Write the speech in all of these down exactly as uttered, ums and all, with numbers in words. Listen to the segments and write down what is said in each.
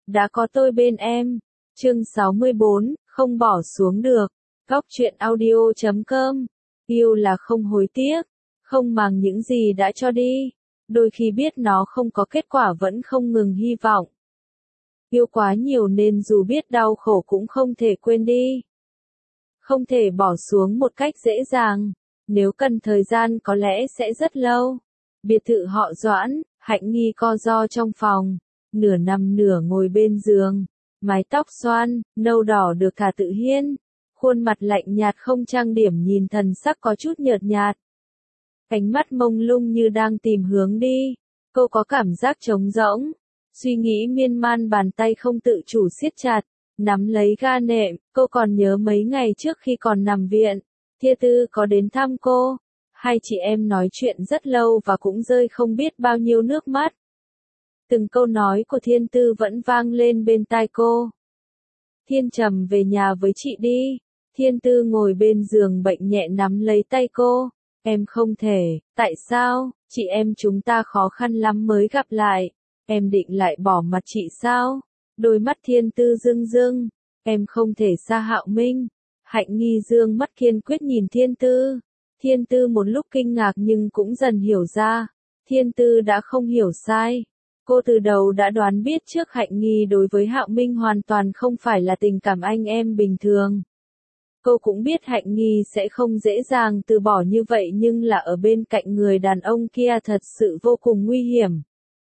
đã có tôi bên em. Chương sáu mươi bốn, không bỏ xuống được. Góc truyện audio chấm com. Yêu là không hối tiếc, không màng những gì đã cho đi. Đôi khi biết nó không có kết quả vẫn không ngừng hy vọng. Yêu quá nhiều nên dù biết đau khổ cũng không thể quên đi. Không thể bỏ xuống một cách dễ dàng. Nếu cần thời gian có lẽ sẽ rất lâu. Biệt thự họ Doãn, Hạnh Nghi co ro trong phòng. Nửa nằm nửa ngồi bên giường. Mái tóc xoăn, nâu đỏ được thả tự nhiên. Khuôn mặt lạnh nhạt không trang điểm nhìn thần sắc có chút nhợt nhạt. Ánh mắt mông lung như đang tìm hướng đi. Cô có cảm giác trống rỗng. Suy nghĩ miên man bàn tay không tự chủ siết chặt. Nắm lấy ga nệm, cô còn nhớ mấy ngày trước khi còn nằm viện. Thia Tư có đến thăm cô. Hai chị em nói chuyện rất lâu và cũng rơi không biết bao nhiêu nước mắt. Từng câu nói của Thiên Tư vẫn vang lên bên tai cô. Thiên Trầm về nhà với chị đi. Thiên Tư ngồi bên giường bệnh nhẹ nắm lấy tay cô. Em không thể, tại sao, chị em chúng ta khó khăn lắm mới gặp lại. Em định lại bỏ mặt chị sao? Đôi mắt Thiên Tư rưng rưng. Em không thể xa Hạo Minh. Hạnh Nghi dương mắt kiên quyết nhìn Thiên Tư. Thiên Tư một lúc kinh ngạc nhưng cũng dần hiểu ra. Thiên Tư đã không hiểu sai. Cô từ đầu đã đoán biết trước Hạnh Nghi đối với Hạo Minh hoàn toàn không phải là tình cảm anh em bình thường. Cô cũng biết Hạnh Nghi sẽ không dễ dàng từ bỏ như vậy nhưng là ở bên cạnh người đàn ông kia thật sự vô cùng nguy hiểm.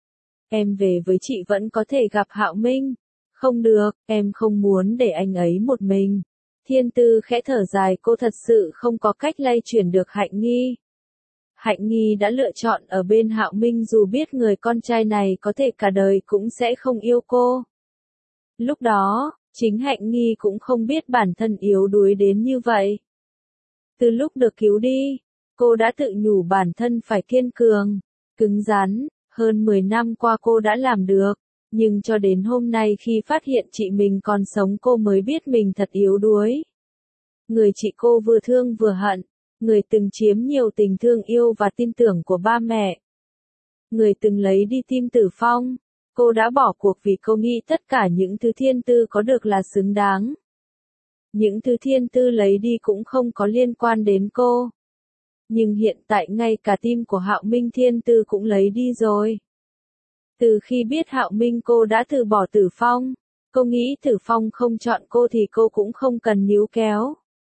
Em về với chị vẫn có thể gặp Hạo Minh. Không được, em không muốn để anh ấy một mình. Thiên Tư khẽ thở dài cô thật sự không có cách lay chuyển được Hạnh Nghi. Hạnh Nghi đã lựa chọn ở bên Hạo Minh dù biết người con trai này có thể cả đời cũng sẽ không yêu cô. Lúc đó, chính Hạnh Nghi cũng không biết bản thân yếu đuối đến như vậy. Từ lúc được cứu đi, cô đã tự nhủ bản thân phải kiên cường, cứng rắn, hơn mười năm qua cô đã làm được. Nhưng cho đến hôm nay khi phát hiện chị mình còn sống cô mới biết mình thật yếu đuối. Người chị cô vừa thương vừa hận. Người từng chiếm nhiều tình thương yêu và tin tưởng của ba mẹ. Người từng lấy đi tim Tử Phong. Cô đã bỏ cuộc vì cô nghĩ tất cả những thứ Thiên Tư có được là xứng đáng. Những thứ Thiên Tư lấy đi cũng không có liên quan đến cô. Nhưng hiện tại ngay cả tim của Hạo Minh Thiên Tư cũng lấy đi rồi. Từ khi biết Hạo Minh cô đã từ bỏ Tử Phong. Cô nghĩ Tử Phong không chọn cô thì cô cũng không cần níu kéo.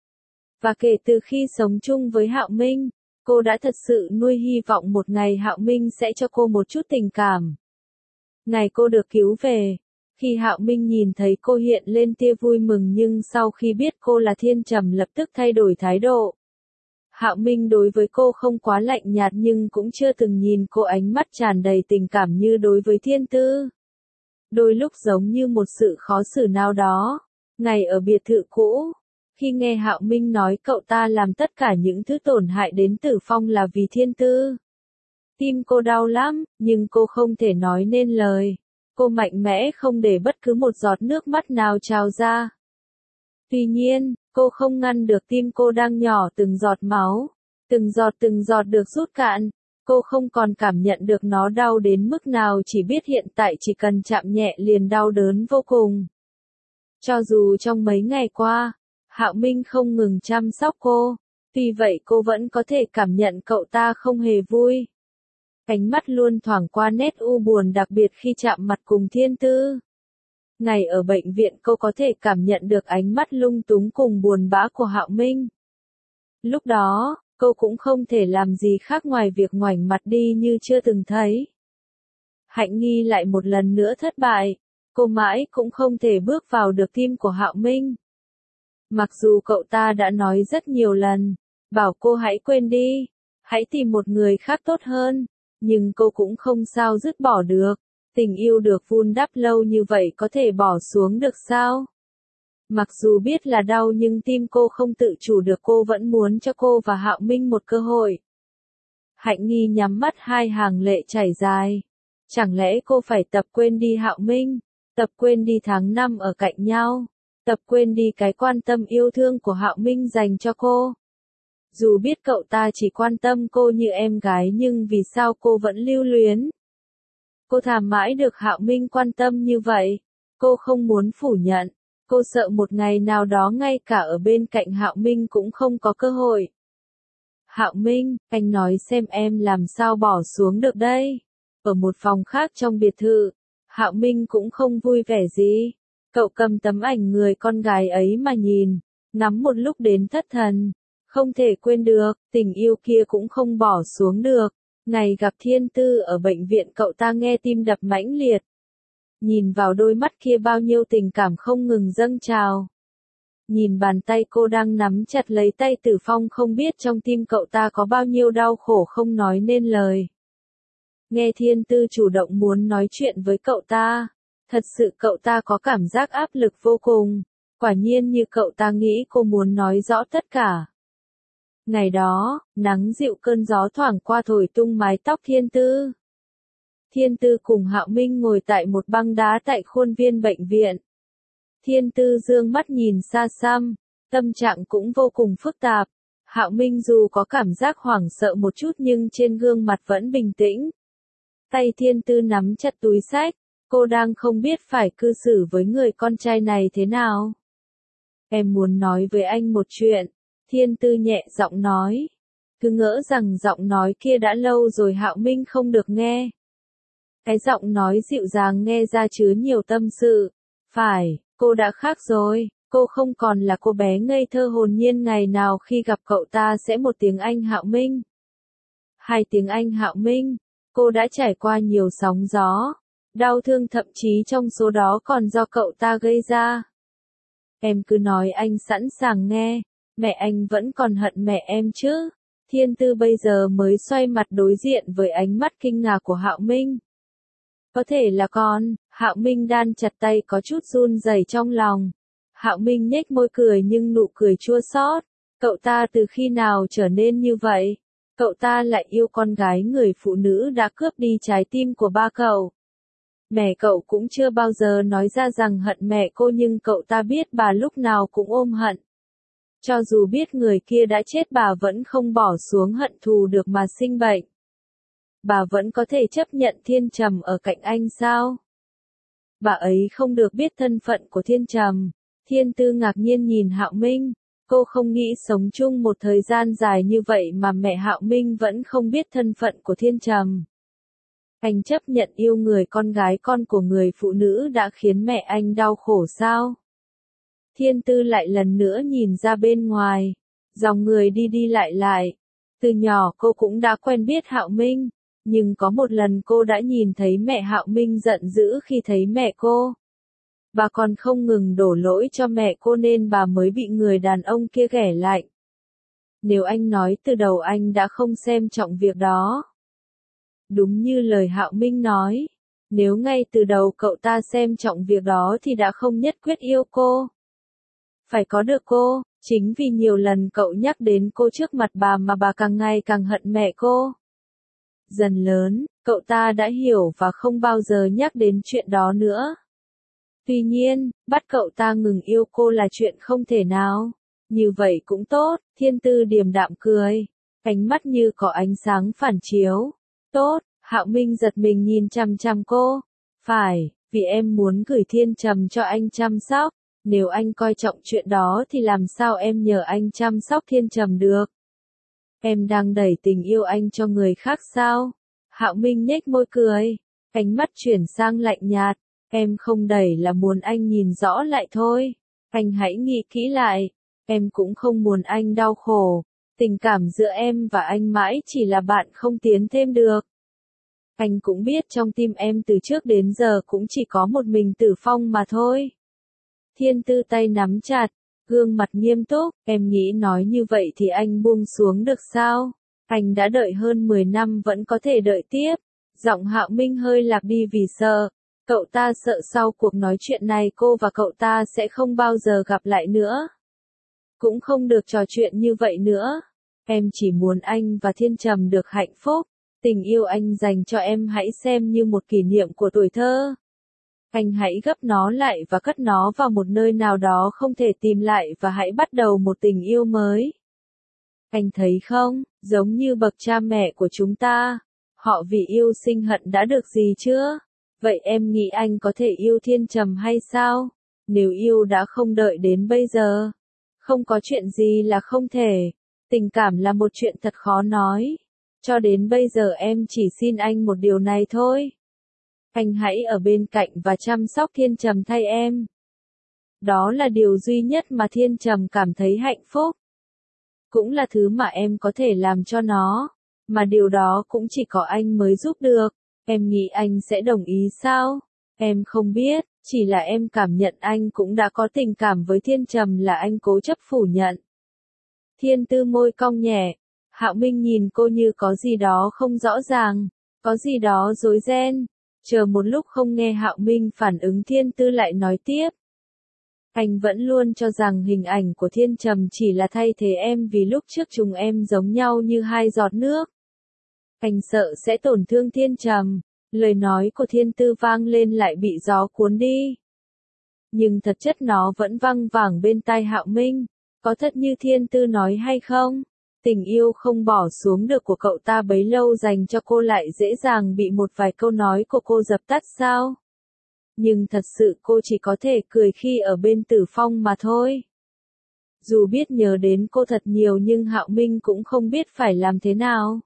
Và kể từ khi sống chung với Hạo Minh, cô đã thật sự nuôi hy vọng một ngày Hạo Minh sẽ cho cô một chút tình cảm. Ngày cô được cứu về, khi Hạo Minh nhìn thấy cô hiện lên tia vui mừng nhưng sau khi biết cô là Thiên Trầm lập tức thay đổi thái độ. Hạo Minh đối với cô không quá lạnh nhạt nhưng cũng chưa từng nhìn cô ánh mắt tràn đầy tình cảm như đối với Thiên Tư. Đôi lúc giống như một sự khó xử nào đó. Ngày ở biệt thự cũ. Khi nghe Hạo Minh nói cậu ta làm tất cả những thứ tổn hại đến Tử Phong là vì Thiên Tư. Tim cô đau lắm, nhưng cô không thể nói nên lời. Cô mạnh mẽ không để bất cứ một giọt nước mắt nào trào ra. Tuy nhiên, cô không ngăn được tim cô đang nhỏ từng giọt máu. Từng giọt từng giọt được rút cạn. Cô không còn cảm nhận được nó đau đến mức nào chỉ biết hiện tại chỉ cần chạm nhẹ liền đau đớn vô cùng. Cho dù trong mấy ngày qua, Hạo Minh không ngừng chăm sóc cô, tuy vậy cô vẫn có thể cảm nhận cậu ta không hề vui. Ánh mắt luôn thoảng qua nét u buồn đặc biệt khi chạm mặt cùng Thiên Tư. Ngày ở bệnh viện cô có thể cảm nhận được ánh mắt lung túng cùng buồn bã của Hạo Minh. Lúc đó, cô cũng không thể làm gì khác ngoài việc ngoảnh mặt đi như chưa từng thấy. Hạnh Nghi lại một lần nữa thất bại, cô mãi cũng không thể bước vào được tim của Hạo Minh. Mặc dù cậu ta đã nói rất nhiều lần, bảo cô hãy quên đi, hãy tìm một người khác tốt hơn, nhưng cô cũng không sao dứt bỏ được. Tình yêu được vun đắp lâu như vậy có thể bỏ xuống được sao? Mặc dù biết là đau nhưng tim cô không tự chủ được cô vẫn muốn cho cô và Hạo Minh một cơ hội. Hạnh Nghi nhắm mắt hai hàng lệ chảy dài. Chẳng lẽ cô phải tập quên đi Hạo Minh, tập quên đi tháng năm ở cạnh nhau? Tập quên đi cái quan tâm yêu thương của Hạo Minh dành cho cô. Dù biết cậu ta chỉ quan tâm cô như em gái nhưng vì sao cô vẫn lưu luyến? Cô thà mãi được Hạo Minh quan tâm như vậy. Cô không muốn phủ nhận. Cô sợ một ngày nào đó ngay cả ở bên cạnh Hạo Minh cũng không có cơ hội. Hạo Minh, anh nói xem em làm sao bỏ xuống được đây. Ở một phòng khác trong biệt thự, Hạo Minh cũng không vui vẻ gì. Cậu cầm tấm ảnh người con gái ấy mà nhìn, ngắm một lúc đến thất thần. Không thể quên được, tình yêu kia cũng không bỏ xuống được. Ngày gặp Thiên Tư ở bệnh viện cậu ta nghe tim đập mãnh liệt. Nhìn vào đôi mắt kia bao nhiêu tình cảm không ngừng dâng trào. Nhìn bàn tay cô đang nắm chặt lấy tay Tử Phong không biết trong tim cậu ta có bao nhiêu đau khổ không nói nên lời. Nghe Thiên Tư chủ động muốn nói chuyện với cậu ta. Thật sự cậu ta có cảm giác áp lực vô cùng. Quả nhiên như cậu ta nghĩ cô muốn nói rõ tất cả. Ngày đó, nắng dịu cơn gió thoảng qua thổi tung mái tóc Thiên Tư. Thiên Tư cùng Hạo Minh ngồi tại một băng đá tại khuôn viên bệnh viện. Thiên Tư dương mắt nhìn xa xăm, tâm trạng cũng vô cùng phức tạp. Hạo Minh dù có cảm giác hoảng sợ một chút nhưng trên gương mặt vẫn bình tĩnh. Tay Thiên Tư nắm chặt túi xách, cô đang không biết phải cư xử với người con trai này thế nào. Em muốn nói với anh một chuyện, Thiên Tư nhẹ giọng nói. Cứ ngỡ rằng giọng nói kia đã lâu rồi Hạo Minh không được nghe. Cái giọng nói dịu dàng nghe ra chứa nhiều tâm sự. Phải, cô đã khác rồi, cô không còn là cô bé ngây thơ hồn nhiên ngày nào khi gặp cậu ta sẽ một tiếng Anh Hạo Minh. Hai tiếng Anh Hạo Minh, cô đã trải qua nhiều sóng gió, đau thương thậm chí trong số đó còn do cậu ta gây ra. Em cứ nói anh sẵn sàng nghe, mẹ anh vẫn còn hận mẹ em chứ. Thiên Tư bây giờ mới xoay mặt đối diện với ánh mắt kinh ngạc của Hạo Minh. Có thể là con, Hạo Minh đan chặt tay có chút run rẩy trong lòng. Hạo Minh nhếch môi cười nhưng nụ cười chua xót. Cậu ta từ khi nào trở nên như vậy? Cậu ta lại yêu con gái người phụ nữ đã cướp đi trái tim của ba cậu. Mẹ cậu cũng chưa bao giờ nói ra rằng hận mẹ cô nhưng cậu ta biết bà lúc nào cũng ôm hận. Cho dù biết người kia đã chết bà vẫn không bỏ xuống hận thù được mà sinh bệnh. Bà vẫn có thể chấp nhận Thiên Trầm ở cạnh anh sao? Bà ấy không được biết thân phận của Thiên Trầm. Thiên Tư ngạc nhiên nhìn Hạo Minh. Cô không nghĩ sống chung một thời gian dài như vậy mà mẹ Hạo Minh vẫn không biết thân phận của Thiên Trầm. Anh chấp nhận yêu người con gái con của người phụ nữ đã khiến mẹ anh đau khổ sao? Thiên Tư lại lần nữa nhìn ra bên ngoài. Dòng người đi đi lại lại. Từ nhỏ cô cũng đã quen biết Hạo Minh. Nhưng có một lần cô đã nhìn thấy mẹ Hạo Minh giận dữ khi thấy mẹ cô. Bà còn không ngừng đổ lỗi cho mẹ cô nên bà mới bị người đàn ông kia ghẻ lạnh. Nếu anh nói từ đầu anh đã không xem trọng việc đó. Đúng như lời Hạo Minh nói. Nếu ngay từ đầu cậu ta xem trọng việc đó thì đã không nhất quyết yêu cô. Phải có được cô, chính vì nhiều lần cậu nhắc đến cô trước mặt bà mà bà càng ngày càng hận mẹ cô. Dần lớn, cậu ta đã hiểu và không bao giờ nhắc đến chuyện đó nữa. Tuy nhiên, bắt cậu ta ngừng yêu cô là chuyện không thể nào. Như vậy cũng tốt, Thiên Tư điềm đạm cười. Ánh mắt như có ánh sáng phản chiếu. Tốt, Hạo Minh giật mình nhìn chằm chằm cô. Phải, vì em muốn gửi Thiên Trầm cho anh chăm sóc. Nếu anh coi trọng chuyện đó thì làm sao em nhờ anh chăm sóc Thiên Trầm được? Em đang đẩy tình yêu anh cho người khác sao? Hạo Minh nhếch môi cười. Ánh mắt chuyển sang lạnh nhạt. Em không đẩy là muốn anh nhìn rõ lại thôi. Anh hãy nghĩ kỹ lại. Em cũng không muốn anh đau khổ. Tình cảm giữa em và anh mãi chỉ là bạn không tiến thêm được. Anh cũng biết trong tim em từ trước đến giờ cũng chỉ có một mình Tử Phong mà thôi. Thiên Tư tay nắm chặt, gương mặt nghiêm túc, em nghĩ nói như vậy thì anh buông xuống được sao? Anh đã đợi hơn mười năm vẫn có thể đợi tiếp. Giọng Hạo Minh hơi lạc đi vì sợ. Cậu ta sợ sau cuộc nói chuyện này cô và cậu ta sẽ không bao giờ gặp lại nữa. Cũng không được trò chuyện như vậy nữa. Em chỉ muốn anh và Thiên Trầm được hạnh phúc. Tình yêu anh dành cho em hãy xem như một kỷ niệm của tuổi thơ. Anh hãy gấp nó lại và cất nó vào một nơi nào đó không thể tìm lại và hãy bắt đầu một tình yêu mới. Anh thấy không, giống như bậc cha mẹ của chúng ta. Họ vì yêu sinh hận đã được gì chưa? Vậy em nghĩ anh có thể yêu Thiên Trầm hay sao? Nếu yêu đã không đợi đến bây giờ. Không có chuyện gì là không thể. Tình cảm là một chuyện thật khó nói. Cho đến bây giờ em chỉ xin anh một điều này thôi. Anh hãy ở bên cạnh và chăm sóc Thiên Trầm thay em. Đó là điều duy nhất mà Thiên Trầm cảm thấy hạnh phúc. Cũng là thứ mà em có thể làm cho nó. Mà điều đó cũng chỉ có anh mới giúp được. Em nghĩ anh sẽ đồng ý sao? Em không biết, chỉ là em cảm nhận anh cũng đã có tình cảm với Thiên Trầm là anh cố chấp phủ nhận. Thiên Tư môi cong nhẹ. Hạo Minh nhìn cô như có gì đó không rõ ràng, có gì đó rối ren. Chờ một lúc không nghe Hạo Minh phản ứng, Thiên Tư lại nói tiếp. Anh vẫn luôn cho rằng hình ảnh của Thiên Trầm chỉ là thay thế em vì lúc trước chúng em giống nhau như hai giọt nước. Anh sợ sẽ tổn thương Thiên Trầm. Lời nói của Thiên Tư vang lên lại bị gió cuốn đi. Nhưng thật chất nó vẫn văng vẳng bên tai Hạo Minh. Có thật như Thiên Tư nói hay không? Tình yêu không bỏ xuống được của cậu ta bấy lâu dành cho cô lại dễ dàng bị một vài câu nói của cô dập tắt sao? Nhưng thật sự cô chỉ có thể cười khi ở bên Tử Phong mà thôi. Dù biết nhớ đến cô thật nhiều nhưng Hạo Minh cũng không biết phải làm thế nào.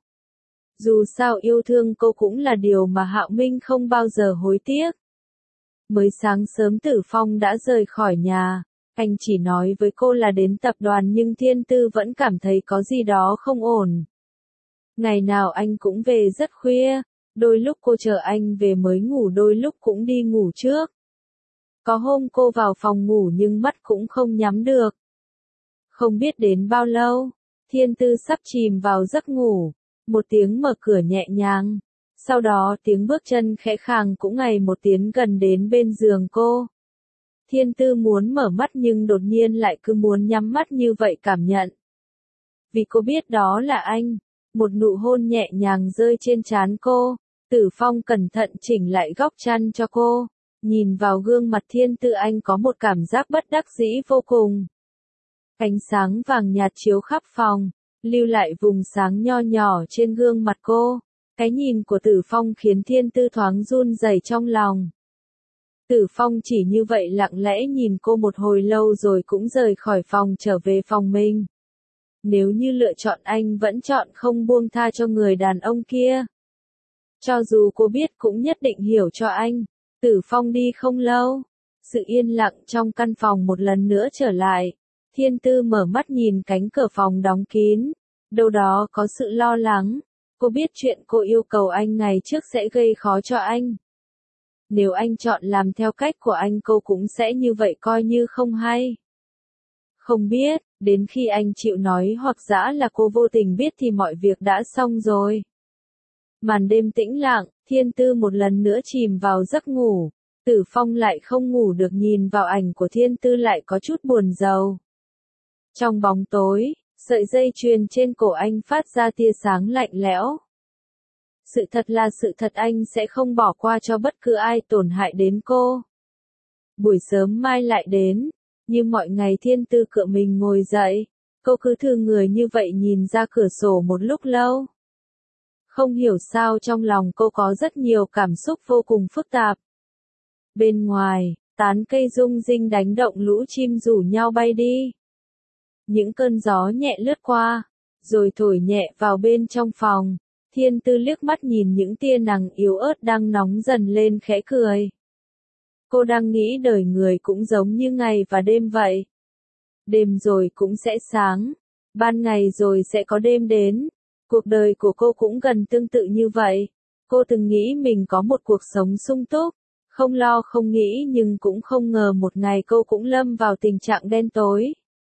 Dù sao yêu thương cô cũng là điều mà Hạo Minh không bao giờ hối tiếc. Mới sáng sớm Tử Phong đã rời khỏi nhà. Anh chỉ nói với cô là đến tập đoàn nhưng Thiên Tư vẫn cảm thấy có gì đó không ổn. Ngày nào anh cũng về rất khuya, đôi lúc cô chờ anh về mới ngủ, đôi lúc cũng đi ngủ trước. Có hôm cô vào phòng ngủ nhưng mắt cũng không nhắm được. Không biết đến bao lâu, Thiên Tư sắp chìm vào giấc ngủ, một tiếng mở cửa nhẹ nhàng, sau đó tiếng bước chân khẽ khàng cũng ngày một tiến gần đến bên giường cô. Thiên Tư muốn mở mắt nhưng đột nhiên lại cứ muốn nhắm mắt như vậy cảm nhận. Vì cô biết đó là anh. Một nụ hôn nhẹ nhàng rơi trên trán cô. Tử Phong cẩn thận chỉnh lại góc chăn cho cô. Nhìn vào gương mặt Thiên Tư, anh có một cảm giác bất đắc dĩ vô cùng. Ánh sáng vàng nhạt chiếu khắp phòng, lưu lại vùng sáng nho nhỏ trên gương mặt cô. Cái nhìn của Tử Phong khiến Thiên Tư thoáng run rẩy trong lòng. Tử Phong chỉ như vậy lặng lẽ nhìn cô một hồi lâu rồi cũng rời khỏi phòng trở về phòng mình. Nếu như lựa chọn, anh vẫn chọn không buông tha cho người đàn ông kia. Cho dù cô biết cũng nhất định hiểu cho anh. Tử Phong đi không lâu. Sự yên lặng trong căn phòng một lần nữa trở lại. Thiên Tư mở mắt nhìn cánh cửa phòng đóng kín. Đâu đó có sự lo lắng. Cô biết chuyện cô yêu cầu anh ngày trước sẽ gây khó cho anh. Nếu anh chọn làm theo cách của anh, cô cũng sẽ như vậy, coi như không hay. Không biết, đến khi anh chịu nói hoặc giả là cô vô tình biết thì mọi việc đã xong rồi. Màn đêm tĩnh lặng, Thiên Tư một lần nữa chìm vào giấc ngủ. Tử Phong lại không ngủ được, nhìn vào ảnh của Thiên Tư lại có chút buồn rầu. Trong bóng tối, sợi dây chuyền trên cổ anh phát ra tia sáng lạnh lẽo. Sự thật là sự thật, anh sẽ không bỏ qua cho bất cứ ai tổn hại đến cô. Buổi sớm mai lại đến, như mọi ngày Thiên Tư cựa mình ngồi dậy, cô cứ thư người như vậy nhìn ra cửa sổ một lúc lâu. Không hiểu sao trong lòng cô có rất nhiều cảm xúc vô cùng phức tạp. Bên ngoài, tán cây rung rinh đánh động, lũ chim rủ nhau bay đi. Những cơn gió nhẹ lướt qua, rồi thổi nhẹ vào bên trong phòng. Thiên Tư liếc mắt nhìn những tia nắng yếu ớt đang nóng dần lên, khẽ cười. Cô đang nghĩ đời người cũng giống như ngày và đêm vậy. Đêm rồi cũng sẽ sáng, ban ngày rồi sẽ có đêm đến. Cuộc đời của cô cũng gần tương tự như vậy. Cô từng nghĩ mình có một cuộc sống sung túc, không lo không nghĩ, nhưng cũng không ngờ một ngày cô cũng lâm vào tình trạng đen tối.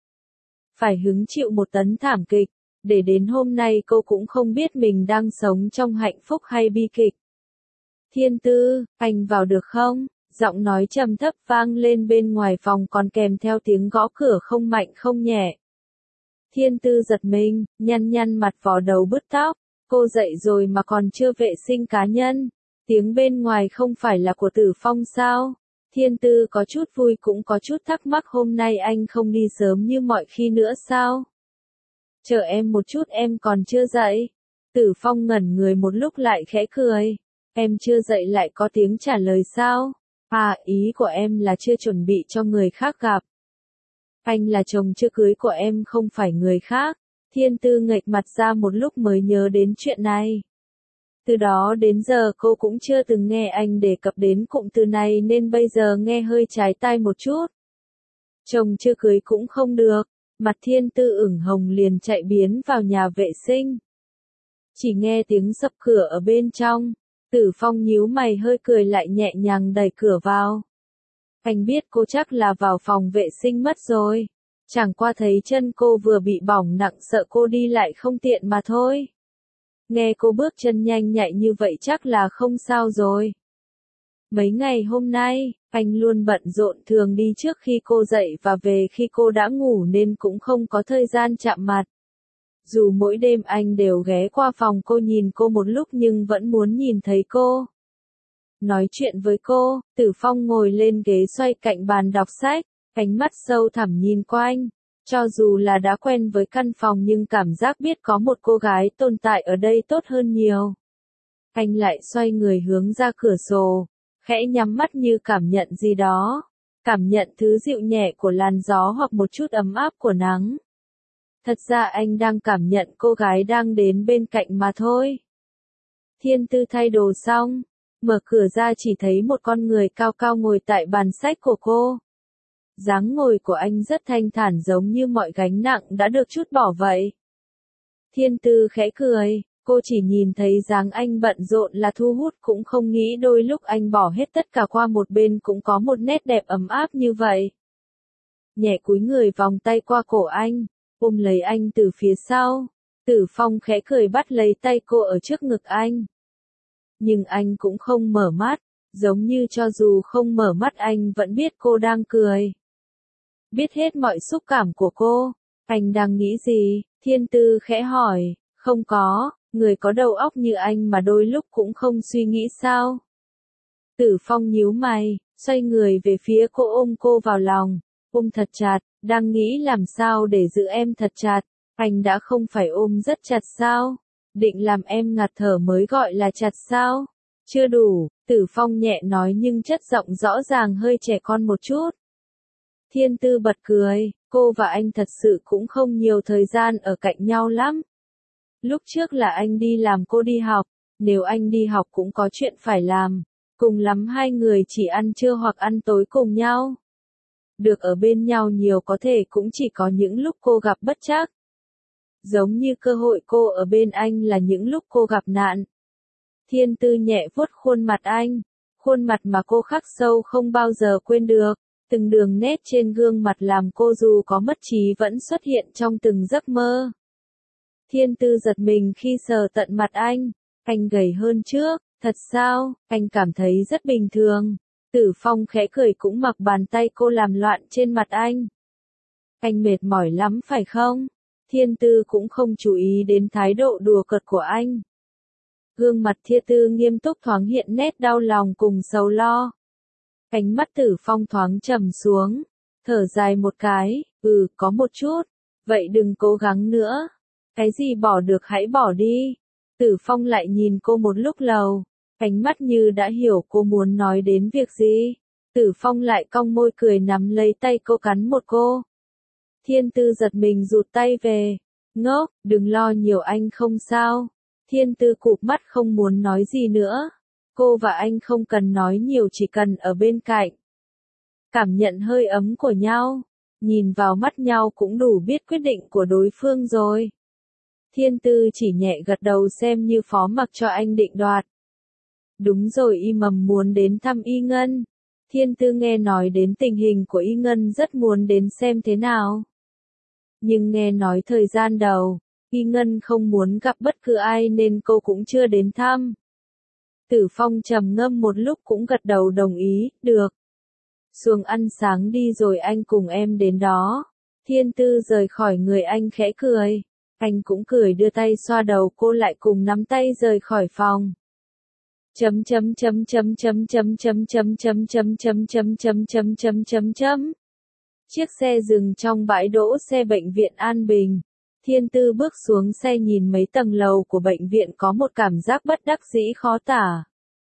Phải hứng chịu một tấn thảm kịch. Để đến hôm nay cô cũng không biết mình đang sống trong hạnh phúc hay bi kịch. Thiên Tư, anh vào được không? Giọng nói trầm thấp vang lên bên ngoài phòng, còn kèm theo tiếng gõ cửa không mạnh không nhẹ. Thiên Tư giật mình, nhăn nhăn mặt, vò đầu bứt tóc. Cô dậy rồi mà còn chưa vệ sinh cá nhân. Tiếng bên ngoài không phải là của Tử Phong sao? Thiên Tư có chút vui cũng có chút thắc mắc, hôm nay anh không đi sớm như mọi khi nữa sao? Chờ em một chút, em còn chưa dậy. Tử Phong ngẩn người một lúc lại khẽ cười. Em chưa dậy lại có tiếng trả lời sao? À, ý của em là chưa chuẩn bị cho người khác gặp. Anh là chồng chưa cưới của em không phải người khác. Thiên Tư nghệch mặt ra một lúc mới nhớ đến chuyện này. Từ đó đến giờ cô cũng chưa từng nghe anh đề cập đến cụm từ này nên bây giờ nghe hơi trái tai một chút. Chồng chưa cưới cũng không được. Mặt Thiên Tư ửng hồng liền chạy biến vào nhà vệ sinh. Chỉ nghe tiếng sập cửa ở bên trong. Tử Phong nhíu mày hơi cười lại nhẹ nhàng đẩy cửa vào. Anh biết cô chắc là vào phòng vệ sinh mất rồi. Chẳng qua thấy chân cô vừa bị bỏng nặng sợ cô đi lại không tiện mà thôi. Nghe cô bước chân nhanh nhạy như vậy chắc là không sao rồi. Mấy ngày hôm nay, anh luôn bận rộn thường đi trước khi cô dậy và về khi cô đã ngủ nên cũng không có thời gian chạm mặt. Dù mỗi đêm anh đều ghé qua phòng cô nhìn cô một lúc nhưng vẫn muốn nhìn thấy cô. Nói chuyện với cô, Tử Phong ngồi lên ghế xoay cạnh bàn đọc sách, ánh mắt sâu thẳm nhìn quanh. Cho dù là đã quen với căn phòng nhưng cảm giác biết có một cô gái tồn tại ở đây tốt hơn nhiều. Anh lại xoay người hướng ra cửa sổ, khẽ nhắm mắt như cảm nhận gì đó. Cảm nhận thứ dịu nhẹ của làn gió hoặc một chút ấm áp của nắng. Thật ra anh đang cảm nhận cô gái đang đến bên cạnh mà thôi. Thiên Tư thay đồ xong, mở cửa ra chỉ thấy một con người cao cao ngồi tại bàn sách của cô. Dáng ngồi của anh rất thanh thản giống như mọi gánh nặng đã được trút bỏ vậy. Thiên Tư khẽ cười, cô chỉ nhìn thấy dáng anh bận rộn là thu hút cũng không nghĩ đôi lúc anh bỏ hết tất cả qua một bên cũng có một nét đẹp ấm áp như vậy. Nhẹ cúi người vòng tay qua cổ anh, ôm lấy anh từ phía sau. Tử Phong khẽ cười bắt lấy tay cô ở trước ngực anh. Nhưng anh cũng không mở mắt, giống như cho dù không mở mắt anh vẫn biết cô đang cười. Biết hết mọi xúc cảm của cô, anh đang nghĩ gì? Thiên Tư khẽ hỏi, không có, người có đầu óc như anh mà đôi lúc cũng không suy nghĩ sao? Tử Phong nhíu mày, xoay người về phía cô ôm cô vào lòng, ôm thật chặt, đang nghĩ làm sao để giữ em thật chặt, anh đã không phải ôm rất chặt sao? Định làm em ngạt thở mới gọi là chặt sao? Chưa đủ, Tử Phong nhẹ nói nhưng chất giọng rõ ràng hơi trẻ con một chút. Thiên Tư bật cười, cô và anh thật sự cũng không nhiều thời gian ở cạnh nhau lắm. Lúc trước là anh đi làm cô đi học, nếu anh đi học cũng có chuyện phải làm, cùng lắm hai người chỉ ăn trưa hoặc ăn tối cùng nhau. Được ở bên nhau nhiều có thể cũng chỉ có những lúc cô gặp bất trắc. Giống như cơ hội cô ở bên anh là những lúc cô gặp nạn. Thiên Tư nhẹ vuốt khuôn mặt anh, khuôn mặt mà cô khắc sâu không bao giờ quên được. Từng đường nét trên gương mặt làm cô dù có mất trí vẫn xuất hiện trong từng giấc mơ. Thiên Tư giật mình khi sờ tận mặt anh, anh gầy hơn trước, thật sao, anh cảm thấy rất bình thường. Tử Phong khẽ cười cũng mặc bàn tay cô làm loạn trên mặt anh. Anh mệt mỏi lắm phải không? Thiên Tư cũng không chú ý đến thái độ đùa cợt của anh. Gương mặt Thiên Tư nghiêm túc thoáng hiện nét đau lòng cùng sầu lo. Ánh mắt Tử Phong thoáng trầm xuống, thở dài một cái, ừ, có một chút, vậy đừng cố gắng nữa. Cái gì bỏ được hãy bỏ đi. Tử Phong lại nhìn cô một lúc lâu, ánh mắt như đã hiểu cô muốn nói đến việc gì. Tử Phong lại cong môi cười nắm lấy tay cô cắn một cô. Thiên Tư giật mình rụt tay về, ngốc, đừng lo nhiều anh không sao. Thiên Tư cụp mắt không muốn nói gì nữa. Cô và anh không cần nói nhiều chỉ cần ở bên cạnh. Cảm nhận hơi ấm của nhau, nhìn vào mắt nhau cũng đủ biết quyết định của đối phương rồi. Thiên Tư chỉ nhẹ gật đầu xem như phó mặc cho anh định đoạt. Đúng rồi, Y Mầm muốn đến thăm Y Ngân. Thiên Tư nghe nói đến tình hình của Y Ngân rất muốn đến xem thế nào. Nhưng nghe nói thời gian đầu, Y Ngân không muốn gặp bất cứ ai nên cô cũng chưa đến thăm. Tử Phong trầm ngâm một lúc cũng gật đầu đồng ý, được. Xuống ăn sáng đi rồi anh cùng em đến đó. Thiên Tư rời khỏi người anh khẽ cười. Anh cũng cười đưa tay xoa đầu cô lại cùng nắm tay rời khỏi phòng. Chấm chấm chấm chấm chấm chấm chấm chấm chấm chấm chấm chấm chấm chấm chấm chấm chấm. Chiếc xe dừng trong bãi đỗ xe bệnh viện An Bình. Thiên Tư bước xuống xe nhìn mấy tầng lầu của bệnh viện có một cảm giác bất đắc dĩ khó tả.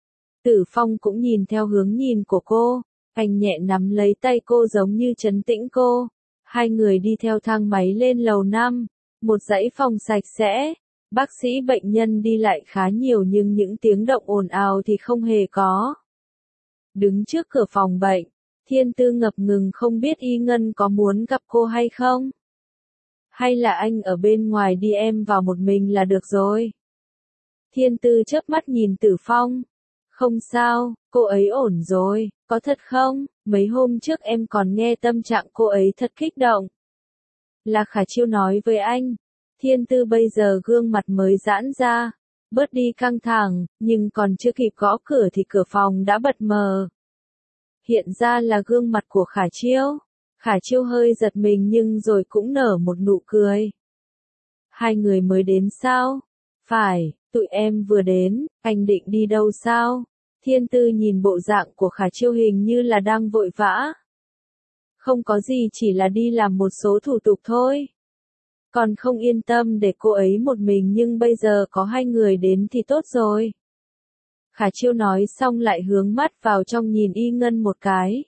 Tử Phong cũng nhìn theo hướng nhìn của cô, anh nhẹ nắm lấy tay cô giống như trấn tĩnh cô. Hai người đi theo thang máy lên lầu năm, một dãy phòng sạch sẽ. Bác sĩ bệnh nhân đi lại khá nhiều nhưng những tiếng động ồn ào thì không hề có. Đứng trước cửa phòng bệnh, Thiên Tư ngập ngừng không biết Y Ngân có muốn gặp cô hay không. Hay là anh ở bên ngoài đi, em vào một mình là được rồi. Thiên Tư chớp mắt nhìn Tử Phong. Không sao, cô ấy ổn rồi, có thật không? Mấy hôm trước em còn nghe tâm trạng cô ấy thật kích động. Là Khả Chiêu nói với anh. Thiên Tư bây giờ gương mặt mới giãn ra, bớt đi căng thẳng, nhưng còn chưa kịp gõ cửa thì cửa phòng đã bật mờ. Hiện ra là gương mặt của Khả Chiêu. Khả Chiêu hơi giật mình nhưng rồi cũng nở một nụ cười. Hai người mới đến sao? Phải, tụi em vừa đến, anh định đi đâu sao? Thiên Tư nhìn bộ dạng của Khả Chiêu hình như là đang vội vã. Không có gì, chỉ là đi làm một số thủ tục thôi. Còn không yên tâm để cô ấy một mình nhưng bây giờ có hai người đến thì tốt rồi. Khả Chiêu nói xong lại hướng mắt vào trong nhìn Y Ngân một cái.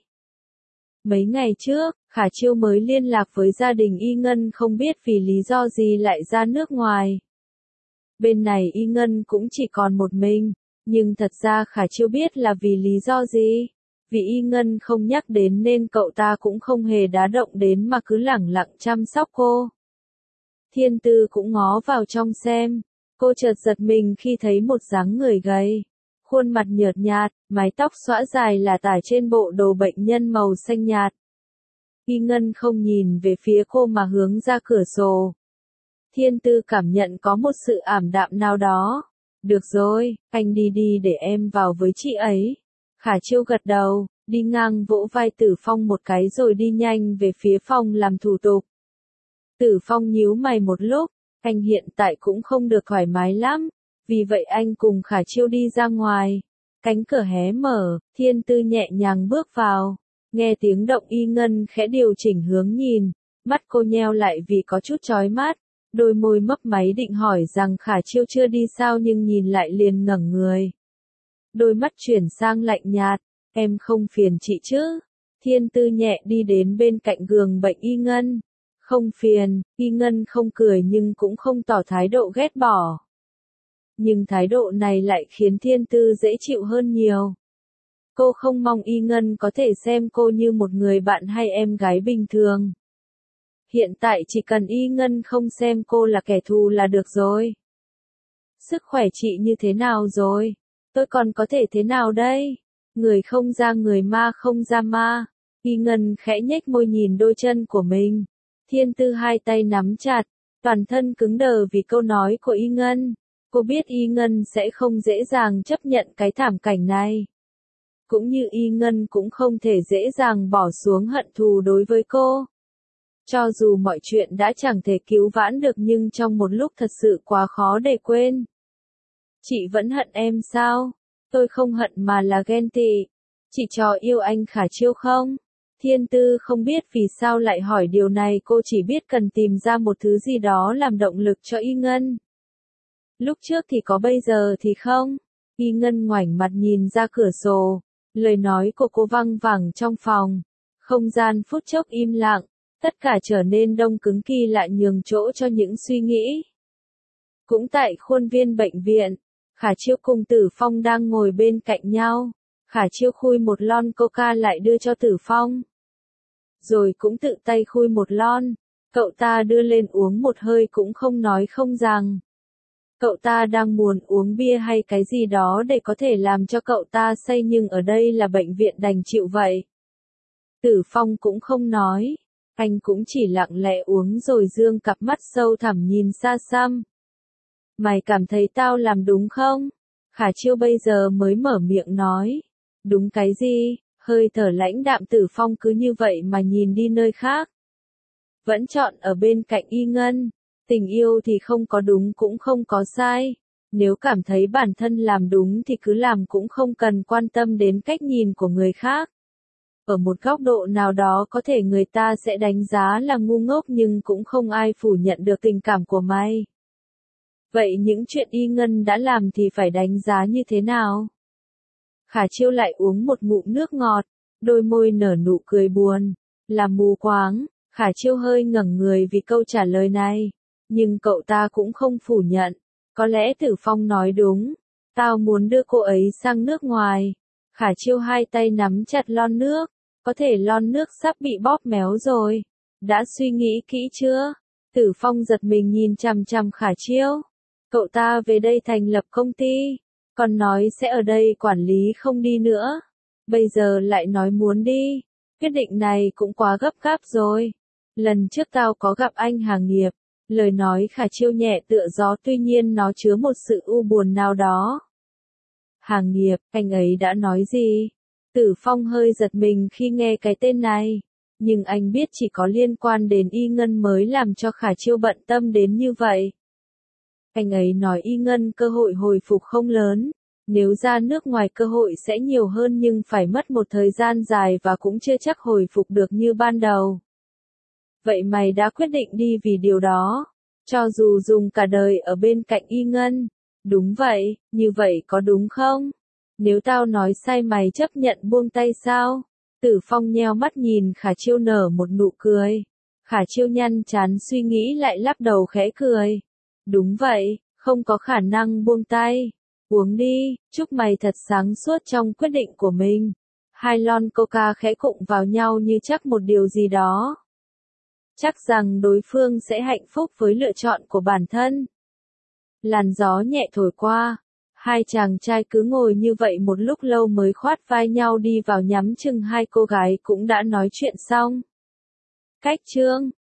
Mấy ngày trước, Khả Chiêu mới liên lạc với gia đình Y Ngân, không biết vì lý do gì lại ra nước ngoài. Bên này Y Ngân cũng chỉ còn một mình, nhưng thật ra Khả Chiêu biết là vì lý do gì. Vì Y Ngân không nhắc đến nên cậu ta cũng không hề đá động đến mà cứ lẳng lặng chăm sóc cô. Thiên Tư cũng ngó vào trong xem, cô chợt giật mình khi thấy một dáng người gầy, khuôn mặt nhợt nhạt, mái tóc xõa dài là tả trên bộ đồ bệnh nhân màu xanh nhạt. Y Ngân không nhìn về phía cô mà hướng ra cửa sổ. Thiên Tư cảm nhận có một sự ảm đạm nào đó. Được rồi, anh đi đi để em vào với chị ấy. Khả Chiêu gật đầu, đi ngang vỗ vai Tử Phong một cái rồi đi nhanh về phía phòng làm thủ tục. Tử Phong nhíu mày một lúc, anh hiện tại cũng không được thoải mái lắm, vì vậy anh cùng Khả Chiêu đi ra ngoài. Cánh cửa hé mở, Thiên Tư nhẹ nhàng bước vào, nghe tiếng động Y Ngân khẽ điều chỉnh hướng nhìn, mắt cô nheo lại vì có chút chói mắt, đôi môi mấp máy định hỏi rằng Khả Chiêu chưa đi sao nhưng nhìn lại liền ngẩng người. Đôi mắt chuyển sang lạnh nhạt, em không phiền chị chứ? Thiên Tư nhẹ đi đến bên cạnh giường bệnh Y Ngân. Không phiền, Y Ngân không cười nhưng cũng không tỏ thái độ ghét bỏ. Nhưng thái độ này lại khiến Thiên Tư dễ chịu hơn nhiều. Cô không mong Y Ngân có thể xem cô như một người bạn hay em gái bình thường. Hiện tại chỉ cần Y Ngân không xem cô là kẻ thù là được rồi. Sức khỏe chị như thế nào rồi? Tôi còn có thể thế nào đây? Người không ra người, ma không ra ma. Y Ngân khẽ nhếch môi nhìn đôi chân của mình. Thiên Tư hai tay nắm chặt, toàn thân cứng đờ vì câu nói của Y Ngân. Cô biết Y Ngân sẽ không dễ dàng chấp nhận cái thảm cảnh này. Cũng như Y Ngân cũng không thể dễ dàng bỏ xuống hận thù đối với cô. Cho dù mọi chuyện đã chẳng thể cứu vãn được nhưng trong một lúc thật sự quá khó để quên. Chị vẫn hận em sao? Tôi không hận mà là ghen tị. Chị trò yêu anh Khả Chiêu không? Thiên Tư không biết vì sao lại hỏi điều này, cô chỉ biết cần tìm ra một thứ gì đó làm động lực cho Y Ngân. Lúc trước thì có, bây giờ thì không. Y Ngân ngoảnh mặt nhìn ra cửa sổ. Lời nói của cô văng vẳng trong phòng. Không gian phút chốc im lặng. Tất cả trở nên đông cứng, kỳ lạ nhường chỗ cho những suy nghĩ. Cũng tại khuôn viên bệnh viện, Khả Chiêu cùng Tử Phong đang ngồi bên cạnh nhau. Khả Chiêu khui một lon coca lại đưa cho Tử Phong. Rồi cũng tự tay khui một lon. Cậu ta đưa lên uống một hơi cũng không nói không rằng. Cậu ta đang muốn uống bia hay cái gì đó để có thể làm cho cậu ta say, nhưng ở đây là bệnh viện đành chịu vậy. Tử Phong cũng không nói. Anh cũng chỉ lặng lẽ uống rồi dương cặp mắt sâu thẳm nhìn xa xăm. Mày cảm thấy tao làm đúng không? Khả Chiêu bây giờ mới mở miệng nói. Đúng cái gì? Hơi thở lãnh đạm Tử Phong cứ như vậy mà nhìn đi nơi khác. Vẫn chọn ở bên cạnh Y Ngân. Tình yêu thì không có đúng cũng không có sai. Nếu cảm thấy bản thân làm đúng thì cứ làm, cũng không cần quan tâm đến cách nhìn của người khác. Ở một góc độ nào đó có thể người ta sẽ đánh giá là ngu ngốc nhưng cũng không ai phủ nhận được tình cảm của mày. Vậy những chuyện Y Ngân đã làm thì phải đánh giá như thế nào? Khả Chiêu lại uống một ngụm nước ngọt, đôi môi nở nụ cười buồn. Là mù quáng, Khả Chiêu hơi ngẩng người vì câu trả lời này. Nhưng cậu ta cũng không phủ nhận. Có lẽ Tử Phong nói đúng. Tao muốn đưa cô ấy sang nước ngoài. Khả Chiêu hai tay nắm chặt lon nước. Có thể lon nước sắp bị bóp méo rồi. Đã suy nghĩ kỹ chưa? Tử Phong giật mình nhìn chằm chằm Khả Chiêu. Cậu ta về đây thành lập công ty. Còn nói sẽ ở đây quản lý không đi nữa. Bây giờ lại nói muốn đi. Quyết định này cũng quá gấp gáp rồi. Lần trước tao có gặp anh Hàng Nghiệp. Lời nói Khả Chiêu nhẹ tựa gió tuy nhiên nó chứa một sự u buồn nào đó. Hàng Nghiệp, anh ấy đã nói gì? Tử Phong hơi giật mình khi nghe cái tên này. Nhưng anh biết chỉ có liên quan đến Y Ngân mới làm cho Khả Chiêu bận tâm đến như vậy. Anh ấy nói Y Ngân cơ hội hồi phục không lớn. Nếu ra nước ngoài cơ hội sẽ nhiều hơn nhưng phải mất một thời gian dài và cũng chưa chắc hồi phục được như ban đầu. Vậy mày đã quyết định đi vì điều đó, cho dù dùng cả đời ở bên cạnh Y Ngân. Đúng vậy, như vậy có đúng không? Nếu tao nói sai mày chấp nhận buông tay sao? Tử Phong nheo mắt nhìn Khả Chiêu nở một nụ cười. Khả Chiêu nhăn chán suy nghĩ lại lắc đầu khẽ cười. Đúng vậy, không có khả năng buông tay. Uống đi, chúc mày thật sáng suốt trong quyết định của mình. Hai lon coca khẽ cụng vào nhau như chắc một điều gì đó. Chắc rằng đối phương sẽ hạnh phúc với lựa chọn của bản thân. Làn gió nhẹ thổi qua. Hai chàng trai cứ ngồi như vậy một lúc lâu mới khoát vai nhau đi vào nhắm chừng hai cô gái cũng đã nói chuyện xong. Cách chương